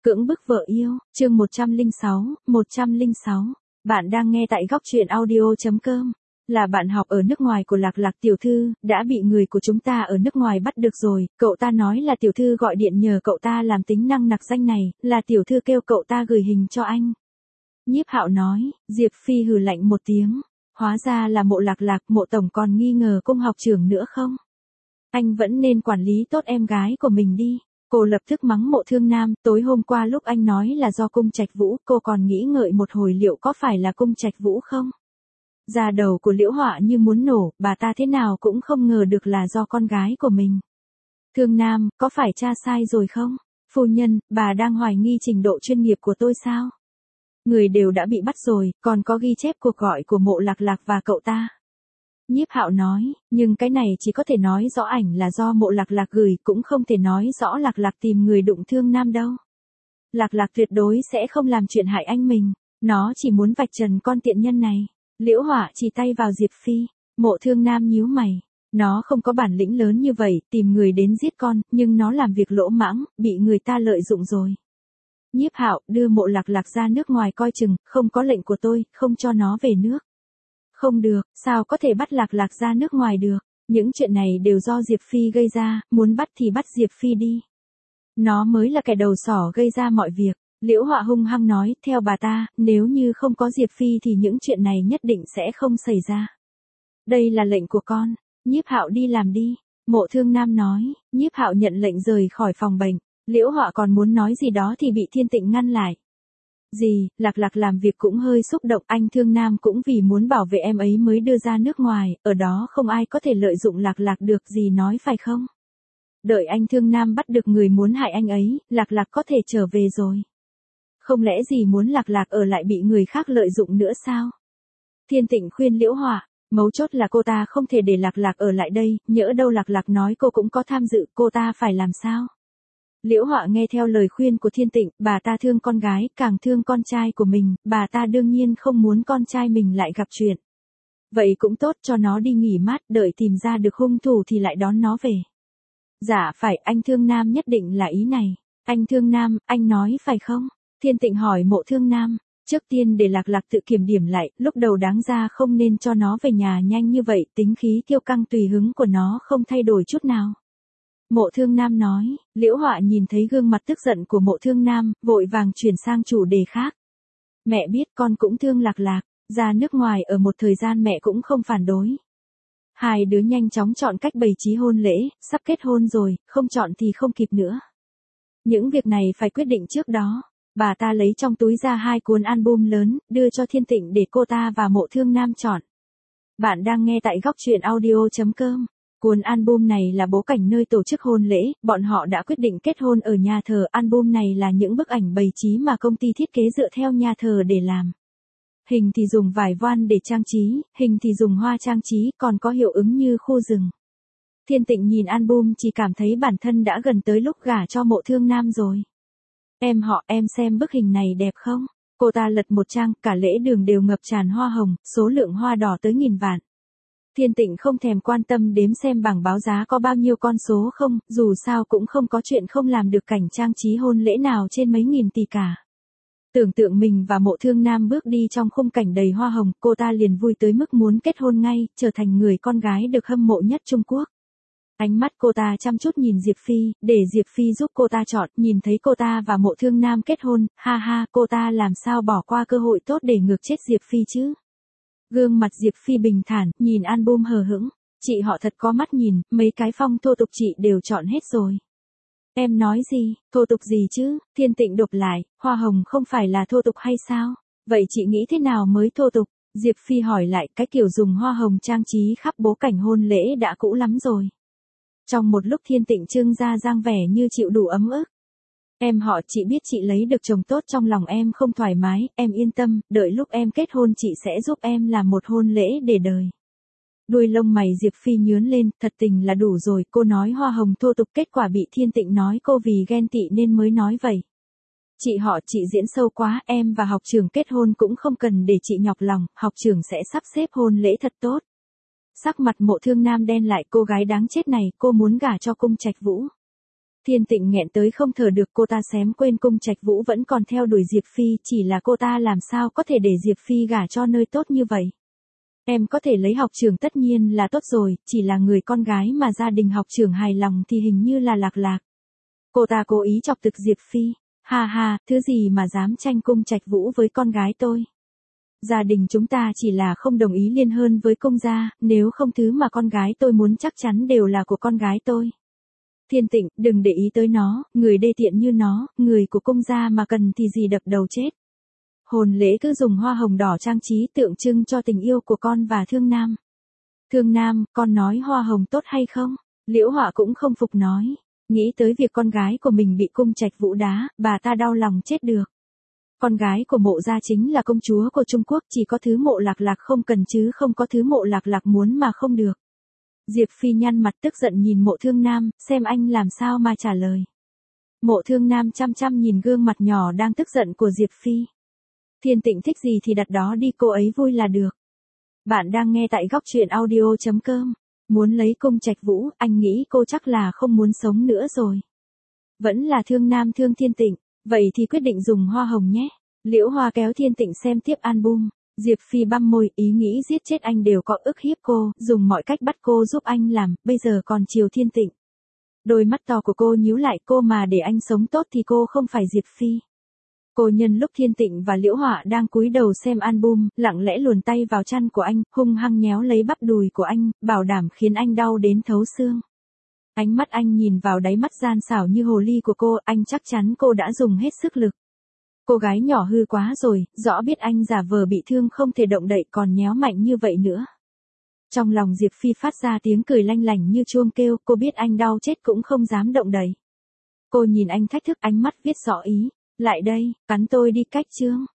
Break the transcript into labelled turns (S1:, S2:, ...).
S1: Cưỡng bức vợ yêu, chương 106. Bạn đang nghe tại góc truyện audio.com. Là bạn học ở nước ngoài của Lạc Lạc tiểu thư, đã bị người của chúng ta ở nước ngoài bắt được rồi, cậu ta nói là tiểu thư gọi điện nhờ cậu ta làm tính năng nặc danh này, là tiểu thư kêu cậu ta gửi hình cho anh. Nhiếp Hạo nói, Diệp Phi hừ lạnh một tiếng, hóa ra là Mộ Lạc Lạc, Mộ tổng còn nghi ngờ cung học trưởng nữa không? Anh vẫn nên quản lý tốt em gái của mình đi. Cô lập tức mắng Mộ Thương Nam, tối hôm qua lúc anh nói là do cung Trạch Vũ, cô còn nghĩ ngợi một hồi liệu có phải là cung Trạch Vũ không? Da đầu của Liễu Họa như muốn nổ, bà ta thế nào cũng không ngờ được là do con gái của mình. Thương Nam, có phải cha sai rồi không? Phu nhân, bà đang hoài nghi trình độ chuyên nghiệp của tôi sao? Người đều đã bị bắt rồi, còn có ghi chép cuộc gọi của Mộ Lạc Lạc và cậu ta. Nhiếp Hạo nói, nhưng cái này chỉ có thể nói rõ ảnh là do Mộ Lạc Lạc gửi, cũng không thể nói rõ Lạc Lạc tìm người đụng Thương Nam đâu. Lạc Lạc tuyệt đối sẽ không làm chuyện hại anh mình, nó chỉ muốn vạch trần con tiện nhân này. Liễu Họa chỉ tay vào Diệp Phi, Mộ Thương Nam nhíu mày, nó không có bản lĩnh lớn như vậy, tìm người đến giết con, nhưng nó làm việc lỗ mãng, bị người ta lợi dụng rồi. Nhiếp Hạo, đưa Mộ Lạc Lạc ra nước ngoài coi chừng, không có lệnh của tôi, không cho nó về nước. Không được, sao có thể bắt Lạc Lạc ra nước ngoài được, những chuyện này đều do Diệp Phi gây ra, muốn bắt thì bắt Diệp Phi đi. Nó mới là kẻ đầu sỏ gây ra mọi việc, Liễu Họa hung hăng nói, theo bà ta, nếu như không có Diệp Phi thì những chuyện này nhất định sẽ không xảy ra. Đây là lệnh của con, Nhiếp Hạo đi làm đi, Mộ Thương Nam nói, Nhiếp Hạo nhận lệnh rời khỏi phòng bệnh, Liễu Họa còn muốn nói gì đó thì bị Thiên Tịnh ngăn lại. Gì, Lạc Lạc làm việc cũng hơi xúc động, anh Thương Nam cũng vì muốn bảo vệ em ấy mới đưa ra nước ngoài, ở đó không ai có thể lợi dụng Lạc Lạc được, gì nói phải không? Đợi anh Thương Nam bắt được người muốn hại anh ấy, Lạc Lạc có thể trở về rồi. Không lẽ gì muốn Lạc Lạc ở lại bị người khác lợi dụng nữa sao? Thiên Tịnh khuyên Liễu Họa, mấu chốt là cô ta không thể để Lạc Lạc ở lại đây, nhỡ đâu Lạc Lạc nói cô cũng có tham dự, cô ta phải làm sao? Liễu Họa nghe theo lời khuyên của Thiên Tịnh, bà ta thương con gái, càng thương con trai của mình, bà ta đương nhiên không muốn con trai mình lại gặp chuyện. Vậy cũng tốt, cho nó đi nghỉ mát, đợi tìm ra được hung thủ thì lại đón nó về. Dạ phải, anh Thương Nam nhất định là ý này. Anh Thương Nam, anh nói phải không? Thiên Tịnh hỏi Mộ Thương Nam. Trước tiên để Lạc Lạc tự kiểm điểm lại, lúc đầu đáng ra không nên cho nó về nhà nhanh như vậy, tính khí kiêu căng tùy hứng của nó không thay đổi chút nào. Mộ Thương Nam nói, Liễu Họa nhìn thấy gương mặt tức giận của Mộ Thương Nam, vội vàng chuyển sang chủ đề khác. Mẹ biết con cũng thương Lạc Lạc, ra nước ngoài ở một thời gian mẹ cũng không phản đối. Hai đứa nhanh chóng chọn cách bày trí hôn lễ, sắp kết hôn rồi, không chọn thì không kịp nữa. Những việc này phải quyết định trước đó. Bà ta lấy trong túi ra 2 cuốn album lớn, đưa cho Thiên Tịnh để cô ta và Mộ Thương Nam chọn. Bạn đang nghe tại góc truyện audio.com. Cuốn album này là bối cảnh nơi tổ chức hôn lễ, bọn họ đã quyết định kết hôn ở nhà thờ. Album này là những bức ảnh bày trí mà công ty thiết kế dựa theo nhà thờ để làm. Hình thì dùng vải voan để trang trí, hình thì dùng hoa trang trí, còn có hiệu ứng như khu rừng. Thiên Tịnh nhìn album chỉ cảm thấy bản thân đã gần tới lúc gả cho Mộ Thương Nam rồi. Em xem bức hình này đẹp không? Cô ta lật một trang, cả lễ đường đều ngập tràn hoa hồng, số lượng hoa đỏ tới 1000 vạn. Thiên Tịnh không thèm quan tâm đếm xem bảng báo giá có bao nhiêu con số không, dù sao cũng không có chuyện không làm được cảnh trang trí hôn lễ nào trên mấy nghìn tỷ cả. Tưởng tượng mình và Mộ Thương Nam bước đi trong khung cảnh đầy hoa hồng, cô ta liền vui tới mức muốn kết hôn ngay, trở thành người con gái được hâm mộ nhất Trung Quốc. Ánh mắt cô ta chăm chút nhìn Diệp Phi, để Diệp Phi giúp cô ta chọn, nhìn thấy cô ta và Mộ Thương Nam kết hôn, ha ha, cô ta làm sao bỏ qua cơ hội tốt để ngược chết Diệp Phi chứ? Gương mặt Diệp Phi bình thản, nhìn album hờ hững, chị họ thật có mắt nhìn, mấy cái phong thô tục chị đều chọn hết rồi. Em nói gì, thô tục gì chứ? Thiên Tịnh đột lại, hoa hồng không phải là thô tục hay sao? Vậy chị nghĩ thế nào mới thô tục? Diệp Phi hỏi lại, cái kiểu dùng hoa hồng trang trí khắp bố cảnh hôn lễ đã cũ lắm rồi. Trong một lúc Thiên Tịnh trưng ra dáng vẻ như chịu đủ ấm ức. Chị biết chị lấy được chồng tốt trong lòng em không thoải mái, em yên tâm, đợi lúc em kết hôn chị sẽ giúp em làm một hôn lễ để đời. Đuôi lông mày Diệp Phi nhướng lên, thật tình là đủ rồi, cô nói hoa hồng thô tục, kết quả bị Thiên Tịnh nói cô vì ghen tị nên mới nói vậy. Chị diễn sâu quá, em và học trưởng kết hôn cũng không cần để chị nhọc lòng, học trưởng sẽ sắp xếp hôn lễ thật tốt. Sắc mặt Mộ Thương Nam đen lại, cô gái đáng chết này, cô muốn gả cho cung Trạch Vũ. Thiên Tịnh nghẹn tới không thở được, cô ta xém quên Cung Trạch Vũ vẫn còn theo đuổi Diệp Phi, chỉ là cô ta làm sao có thể để Diệp Phi gả cho nơi tốt như vậy. Em có thể lấy học trưởng tất nhiên là tốt rồi, chỉ là người con gái mà gia đình học trưởng hài lòng thì hình như là Lạc Lạc. Cô ta cố ý chọc tức Diệp Phi, ha ha, thứ gì mà dám tranh Cung Trạch Vũ với con gái tôi. Gia đình chúng ta chỉ là không đồng ý liên hôn với Cung gia, nếu không thứ mà con gái tôi muốn chắc chắn đều là của con gái tôi. Thiên Tịnh, đừng để ý tới nó, người đê tiện như nó, người của Cung gia mà cần thì gì đập đầu chết. Hôn lễ cứ dùng hoa hồng đỏ trang trí tượng trưng cho tình yêu của con và Thương Nam. Thương Nam, con nói hoa hồng tốt hay không? Liễu Họa cũng không phục nói. Nghĩ tới việc con gái của mình bị Cung Trạch Vũ đá, bà ta đau lòng chết được. Con gái của Mộ gia chính là công chúa của Trung Quốc, chỉ có thứ Mộ Lạc Lạc không cần chứ không có thứ Mộ Lạc Lạc muốn mà không được. Diệp Phi nhăn mặt tức giận nhìn Mộ Thương Nam, xem anh làm sao mà trả lời. Mộ Thương Nam chăm chăm nhìn gương mặt nhỏ đang tức giận của Diệp Phi. Thiên Tịnh thích gì thì đặt đó đi, cô ấy vui là được. Bạn đang nghe tại góc truyện audio.com. Muốn lấy Cung Trạch Vũ, anh nghĩ cô chắc là không muốn sống nữa rồi. Vẫn là Thương Nam thương Thiên Tịnh, vậy thì quyết định dùng hoa hồng nhé. Liễu Hoa kéo Thiên Tịnh xem tiếp album. Diệp Phi băm môi, ý nghĩ giết chết anh đều có ức hiếp cô, dùng mọi cách bắt cô giúp anh làm, bây giờ còn chiều Thiên Tịnh. Đôi mắt to của cô nhíu lại, cô mà để anh sống tốt thì cô không phải Diệp Phi. Cô nhân lúc Thiên Tịnh và Liễu Họa đang cúi đầu xem album, lặng lẽ luồn tay vào chăn của anh, hung hăng nhéo lấy bắp đùi của anh, bảo đảm khiến anh đau đến thấu xương. Ánh mắt anh nhìn vào đáy mắt gian xảo như hồ ly của cô, anh chắc chắn cô đã dùng hết sức lực. Cô gái nhỏ hư quá rồi, rõ biết anh giả vờ bị thương không thể động đậy còn nhéo mạnh như vậy nữa. Trong lòng Diệp Phi phát ra tiếng cười lanh lảnh như chuông kêu, cô biết anh đau chết cũng không dám động đậy. Cô nhìn anh thách thức, ánh mắt viết rõ ý. Lại đây, cắn tôi đi cách chương.